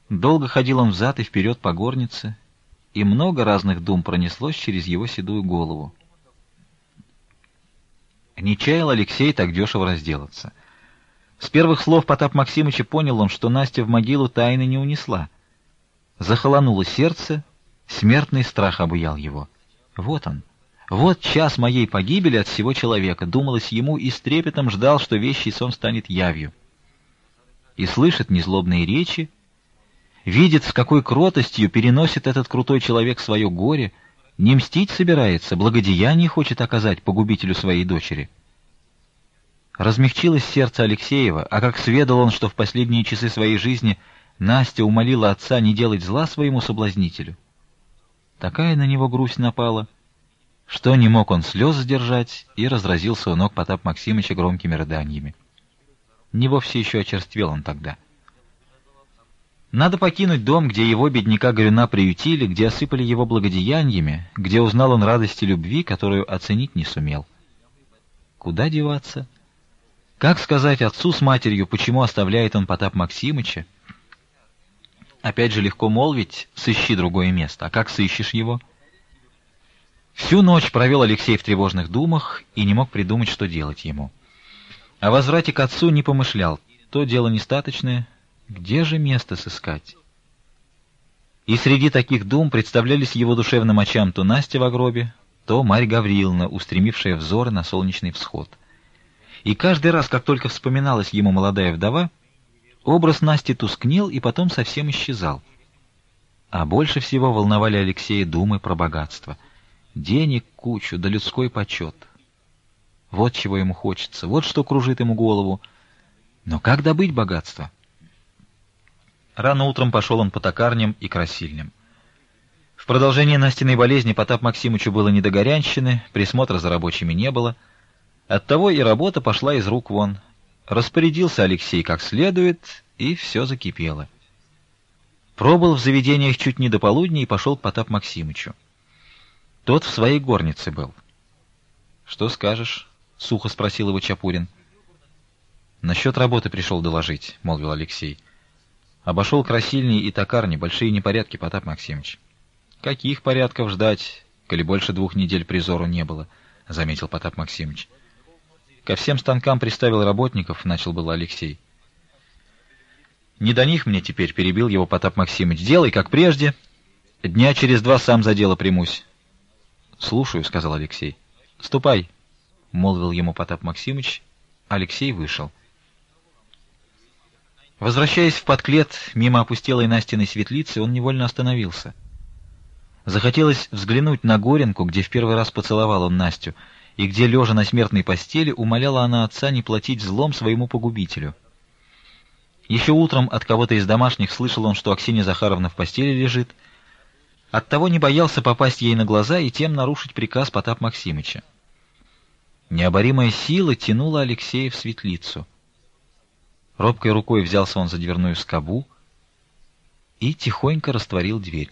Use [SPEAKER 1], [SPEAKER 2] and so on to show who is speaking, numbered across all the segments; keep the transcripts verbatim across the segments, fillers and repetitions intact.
[SPEAKER 1] Долго ходил он взад и вперед по горнице, и много разных дум пронеслось через его седую голову. Не чаял Алексей так дешево разделаться. С первых слов Потап Максимыча понял он, что Настя в могилу тайны не унесла. Захолонуло сердце, смертный страх обуял его. Вот он, вот час моей погибели от всего человека, думалось ему, и с трепетом ждал, что вещий сон станет явью. И слышит незлобные речи, видит, с какой кротостью переносит этот крутой человек свое горе, не мстить собирается, благодеяние хочет оказать погубителю своей дочери. Размягчилось сердце Алексеева, а как сведал он, что в последние часы своей жизни Настя умолила отца не делать зла своему соблазнителю, такая на него грусть напала, что не мог он слез сдержать, и разразился у ног Потап Максимыча громкими рыданиями. Не вовсе еще очерствел он тогда. Надо покинуть дом, где его, бедняка Горюна, приютили, где осыпали его благодеяниями, где узнал он радости любви, которую оценить не сумел. Куда деваться? Как сказать отцу с матерью, почему оставляет он Потап Максимыча? Опять же легко молвить: сыщи другое место. А как сыщешь его? Всю ночь провел Алексей в тревожных думах и не мог придумать, что делать ему. О возврате к отцу не помышлял. То дело нестаточное. Где же место сыскать? И среди таких дум представлялись его душевным очам то Настя в гробе, то Марья Гавриловна, устремившая взоры на солнечный всход. И каждый раз, как только вспоминалась ему молодая вдова, образ Насти тускнел и потом совсем исчезал. А больше всего волновали Алексея думы про богатство. Денег кучу, да людской почет. Вот чего ему хочется, вот что кружит ему голову. Но как добыть богатство? Рано утром пошел он по токарням и красильням. В продолжение Настиной болезни Потап Максимычу было не до горянщины, присмотра за рабочими не было. Оттого и работа пошла из рук вон. Распорядился Алексей как следует, и все закипело. Пробыл в заведениях чуть не до полудня и пошел к Потап Максимычу. Тот в своей горнице был. — Что скажешь? — сухо спросил его Чапурин. — Насчет работы пришел доложить, — молвил Алексей. — Обошел красильни и токарни, большие непорядки, Потап Максимыч. — Каких порядков ждать, коли больше двух недель призору не было, — заметил Потап Максимыч. Ко всем станкам приставил работников, — начал было Алексей. — Не до них мне теперь, — перебил его Потап Максимыч. — Делай, как прежде. Дня через два сам за дело примусь. — Слушаю, — сказал Алексей. — Ступай, — молвил ему Потап Максимыч. Алексей вышел. Возвращаясь в подклет, мимо опустелой Настиной светлицы, он невольно остановился. Захотелось взглянуть на Горенку, где в первый раз поцеловал он Настю, и где, лежа на смертной постели, умоляла она отца не платить злом своему погубителю. Еще утром от кого-то из домашних слышал он, что Аксинья Захаровна в постели лежит. Оттого не боялся попасть ей на глаза и тем нарушить приказ Потап Максимыча. Необоримая сила тянула Алексея в светлицу. Робкой рукой взялся он за дверную скобу и тихонько растворил дверь.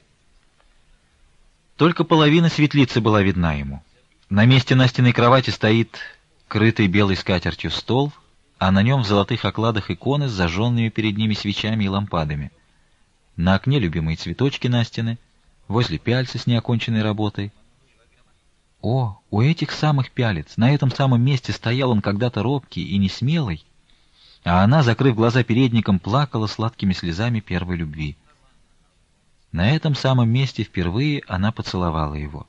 [SPEAKER 1] Только половина светлицы была видна ему. На месте Настиной кровати стоит крытый белой скатертью стол, а на нем в золотых окладах иконы с зажженными перед ними свечами и лампадами. На окне любимые цветочки Настины, возле пяльцы с неоконченной работой. О, у этих самых пялец, на этом самом месте стоял он когда-то робкий и несмелый, а она, закрыв глаза передником, плакала сладкими слезами первой любви. На этом самом месте впервые она поцеловала его.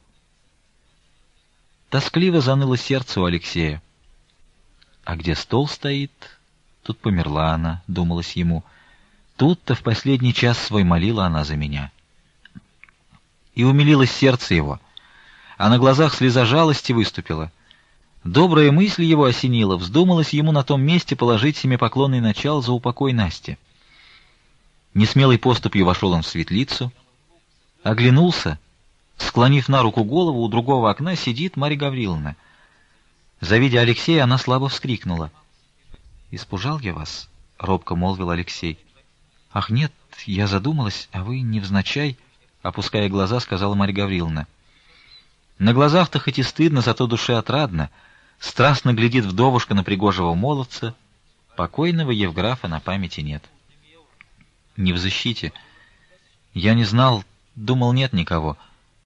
[SPEAKER 1] Тоскливо заныло сердце у Алексея. А где стол стоит, тут померла она, думалось ему. Тут-то в последний час свой молила она за меня. И умилилось сердце его, а на глазах слеза жалости выступила. Добрая мысль его осенила, вздумалось ему на том месте положить семипоклонный начал за упокой Насти. Несмелой поступью вошел он в светлицу, оглянулся, склонив на руку голову, у другого окна сидит Марья Гавриловна. Завидя Алексея, она слабо вскрикнула. — Испужал я вас? — робко молвил Алексей. — Ах, нет, я задумалась, а вы невзначай, — опуская глаза, сказала Марья Гавриловна. На глазах-то хоть и стыдно, зато душе отрадно. Страстно глядит вдовушка на пригожего молодца. Покойного Евграфа на памяти нет. — Не в защите. Я не знал, думал, нет никого.